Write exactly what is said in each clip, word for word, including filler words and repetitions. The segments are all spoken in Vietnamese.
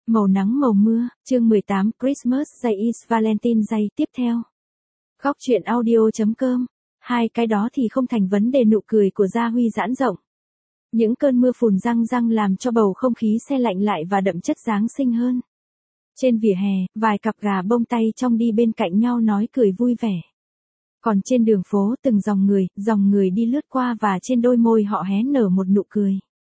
Màu nắng màu mưa, chương mười tám Christmas Day is Valentine Day tiếp theo. Góc truyện audio chấm com. Hai cái đó thì không thành vấn đề, nụ cười của Gia Huy giãn rộng. Những cơn mưa phùn răng răng làm cho bầu không khí se lạnh lại và đậm chất Giáng sinh hơn. Trên vỉa hè, vài cặp gà bông tay trong đi bên cạnh nhau nói cười vui vẻ. Còn trên đường phố từng dòng người, dòng người đi lướt qua và trên đôi môi họ hé nở một nụ cười.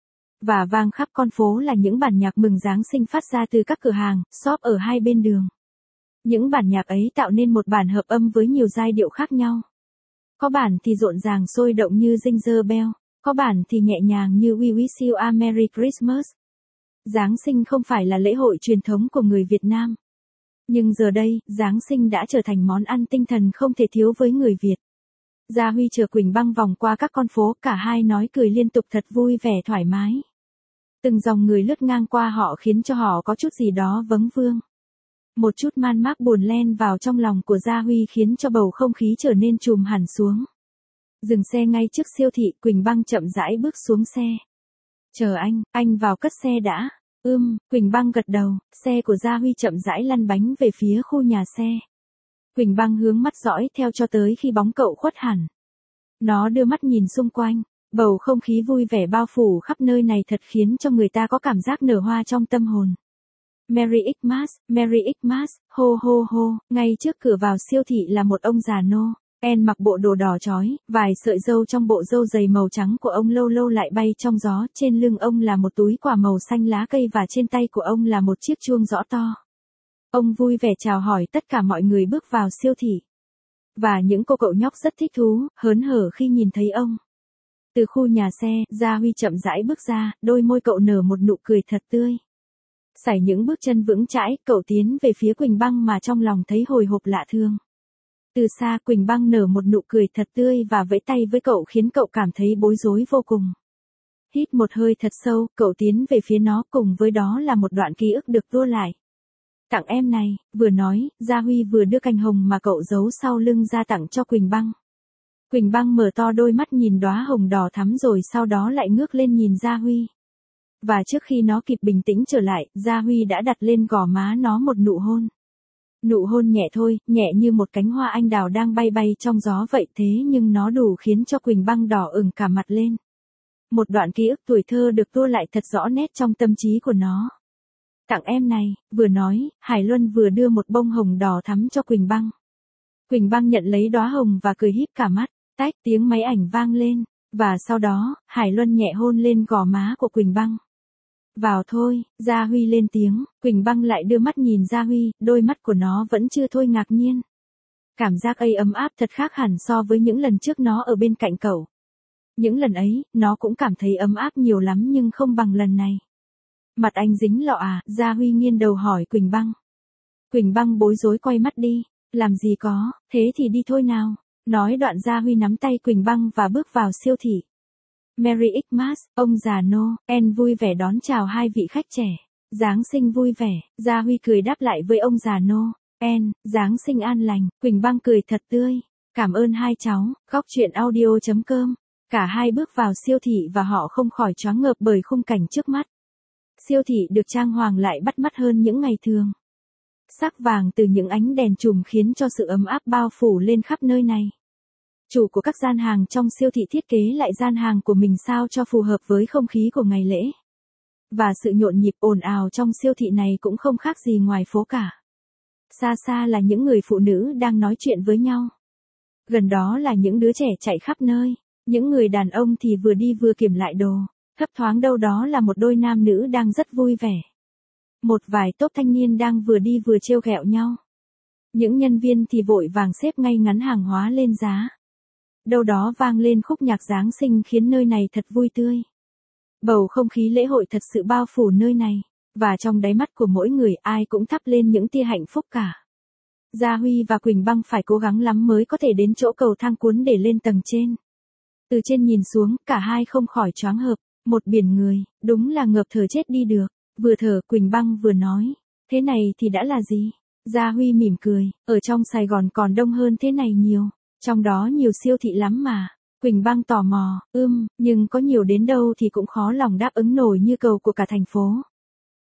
Và vang khắp con phố là những bản nhạc mừng Giáng sinh phát ra từ các cửa hàng, shop ở hai bên đường. Những bản nhạc ấy tạo nên một bản hợp âm với nhiều giai điệu khác nhau. Có bản thì rộn ràng sôi động như Jingle Bell, có bản thì nhẹ nhàng như We Wish You a Merry Christmas. Giáng sinh không phải là lễ hội truyền thống của người Việt Nam. Nhưng giờ đây, Giáng sinh đã trở thành món ăn tinh thần không thể thiếu với người Việt. Gia Huy chở Quỳnh băng vòng qua các con phố, cả hai nói cười liên tục thật vui vẻ thoải mái. Từng dòng người lướt ngang qua họ khiến cho họ có chút gì đó vấn vương. Một chút man mác buồn len vào trong lòng của Gia Huy khiến cho bầu không khí trở nên trùm hẳn xuống. Dừng xe ngay trước siêu thị, Quỳnh băng chậm rãi bước xuống xe. Chờ anh, anh vào cất xe đã. Ưm, Quỳnh băng gật đầu, xe của Gia Huy chậm rãi lăn bánh về phía khu nhà xe. Quỳnh băng hướng mắt dõi theo cho tới khi bóng cậu khuất hẳn. Nó đưa mắt nhìn xung quanh, bầu không khí vui vẻ bao phủ khắp nơi này thật khiến cho người ta có cảm giác nở hoa trong tâm hồn. Merry Xmas, Merry Xmas, hô hô hô, ngay trước cửa vào siêu thị là một ông già Noel mặc bộ đồ đỏ chói, vài sợi râu trong bộ râu dày màu trắng của ông lâu lâu lại bay trong gió, trên lưng ông là một túi quà màu xanh lá cây và trên tay của ông là một chiếc chuông giõ to. Ông vui vẻ chào hỏi tất cả mọi người bước vào siêu thị. Và những cô cậu nhóc rất thích thú, hớn hở khi nhìn thấy ông. Từ khu nhà xe, Gia Huy chậm rãi bước ra, đôi môi cậu nở một nụ cười thật tươi. Sải những bước chân vững chãi, cậu tiến về phía Quỳnh băng mà trong lòng thấy hồi hộp lạ thương. Từ xa Quỳnh băng nở một nụ cười thật tươi và vẫy tay với cậu khiến cậu cảm thấy bối rối vô cùng. Hít một hơi thật sâu, cậu tiến về phía nó, cùng với đó là một đoạn ký ức được tua lại. Tặng em này, vừa nói, Gia Huy vừa đưa cành hồng mà cậu giấu sau lưng ra tặng cho Quỳnh băng. Quỳnh băng mở to đôi mắt nhìn đóa hồng đỏ thắm rồi sau đó lại ngước lên nhìn Gia Huy. Và trước khi nó kịp bình tĩnh trở lại, Gia Huy đã đặt lên gò má nó một nụ hôn. Nụ hôn nhẹ thôi, nhẹ như một cánh hoa anh đào đang bay bay trong gió vậy, thế nhưng nó đủ khiến cho Quỳnh băng đỏ ửng cả mặt lên. Một đoạn ký ức tuổi thơ được tua lại thật rõ nét trong tâm trí của nó. Tặng em này, vừa nói, Hải Luân vừa đưa một bông hồng đỏ thắm cho Quỳnh băng. Quỳnh băng nhận lấy đóa hồng và cười híp cả mắt, tách tiếng máy ảnh vang lên, và sau đó, Hải Luân nhẹ hôn lên gò má của Quỳnh băng. Vào thôi, Gia Huy lên tiếng, Quỳnh băng lại đưa mắt nhìn Gia Huy, đôi mắt của nó vẫn chưa thôi ngạc nhiên. Cảm giác ấy ấm áp thật khác hẳn so với những lần trước nó ở bên cạnh cậu. Những lần ấy, nó cũng cảm thấy ấm áp nhiều lắm nhưng không bằng lần này. Mặt anh dính lọ à, Gia Huy nghiêng đầu hỏi Quỳnh băng. Quỳnh băng bối rối quay mắt đi, làm gì có, thế thì đi thôi nào. Nói đoạn Gia Huy nắm tay Quỳnh băng và bước vào siêu thị. Merry Xmas, ông già Noel vui vẻ đón chào hai vị khách trẻ. Giáng sinh vui vẻ, Gia Huy cười đáp lại với ông già Noel, Giáng sinh an lành, Quỳnh băng cười thật tươi. Cảm ơn hai cháu, góc truyện audio chấm com. Cả hai bước vào siêu thị và họ không khỏi choáng ngợp bởi khung cảnh trước mắt. Siêu thị được trang hoàng lại bắt mắt hơn những ngày thường. Sắc vàng từ những ánh đèn chùm khiến cho sự ấm áp bao phủ lên khắp nơi này. Chủ của các gian hàng trong siêu thị thiết kế lại gian hàng của mình sao cho phù hợp với không khí của ngày lễ. Và sự nhộn nhịp ồn ào trong siêu thị này cũng không khác gì ngoài phố cả. Xa xa là những người phụ nữ đang nói chuyện với nhau. Gần đó là những đứa trẻ chạy khắp nơi. Những người đàn ông thì vừa đi vừa kiểm lại đồ. Thấp thoáng đâu đó là một đôi nam nữ đang rất vui vẻ. Một vài tốp thanh niên đang vừa đi vừa trêu ghẹo nhau. Những nhân viên thì vội vàng xếp ngay ngắn hàng hóa lên giá. Đâu đó vang lên khúc nhạc Giáng sinh khiến nơi này thật vui tươi. Bầu không khí lễ hội thật sự bao phủ nơi này. Và trong đáy mắt của mỗi người ai cũng thắp lên những tia hạnh phúc cả. Gia Huy và Quỳnh băng phải cố gắng lắm mới có thể đến chỗ cầu thang cuốn để lên tầng trên. Từ trên nhìn xuống, cả hai không khỏi choáng ngợp. Một biển người, đúng là ngợp thở chết đi được. Vừa thở Quỳnh băng vừa nói. Thế này thì đã là gì? Gia Huy mỉm cười, ở trong Sài Gòn còn đông hơn thế này nhiều. Trong đó nhiều siêu thị lắm mà. Quỳnh băng tò mò, ưm, nhưng có nhiều đến đâu thì cũng khó lòng đáp ứng nổi như cầu của cả thành phố.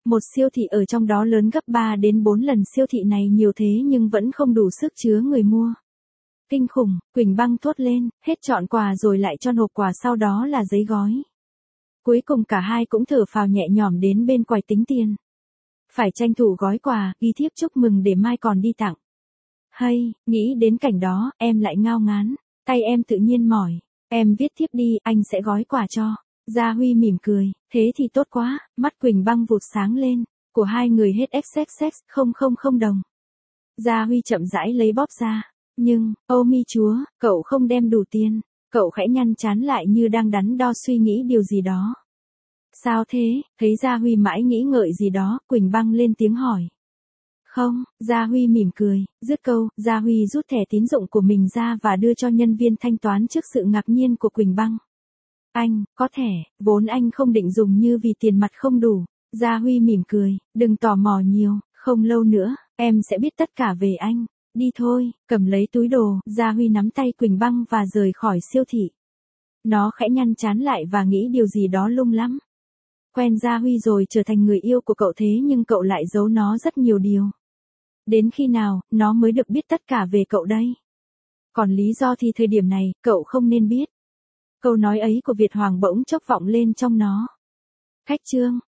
Một siêu thị ở trong đó lớn gấp ba đến bốn lần siêu thị này nhiều thế nhưng vẫn không đủ sức chứa người mua. Kinh khủng, Quỳnh Băng thốt lên, hết chọn quà rồi lại cho hộp quà sau đó là giấy gói. Cuối cùng cả hai cũng thở phào nhẹ nhõm đến bên quầy tính tiền. Phải tranh thủ gói quà, ghi thiếp chúc mừng để mai còn đi tặng. Hay, nghĩ đến cảnh đó, em lại ngao ngán, tay em tự nhiên mỏi. Em viết thiếp đi, anh sẽ gói quà cho. Gia Huy mỉm cười, thế thì tốt quá, mắt Quỳnh Băng vụt sáng lên, của hai người hết xx không không không đồng. Gia Huy chậm rãi lấy bóp ra, nhưng, ô mi chúa, cậu không đem đủ tiền, cậu khẽ nhăn trán lại như đang đắn đo suy nghĩ điều gì đó. Sao thế, thấy Gia Huy mãi nghĩ ngợi gì đó, Quỳnh Băng lên tiếng hỏi. Không, Gia Huy mỉm cười, dứt câu, Gia Huy rút thẻ tín dụng của mình ra và đưa cho nhân viên thanh toán trước sự ngạc nhiên của Quỳnh Băng. Anh, có thẻ, vốn anh không định dùng như vì tiền mặt không đủ. Gia Huy mỉm cười, đừng tò mò nhiều, không lâu nữa, em sẽ biết tất cả về anh. Đi thôi, cầm lấy túi đồ, Gia Huy nắm tay Quỳnh Băng và rời khỏi siêu thị. Nó khẽ nhăn trán lại và nghĩ điều gì đó lung lắm. Quen Gia Huy rồi trở thành người yêu của cậu thế nhưng cậu lại giấu nó rất nhiều điều. Đến khi nào, nó mới được biết tất cả về cậu đây? Còn lý do thì thời điểm này, cậu không nên biết. Câu nói ấy của Việt Hoàng bỗng chốc vọng lên trong nó. Khách trương.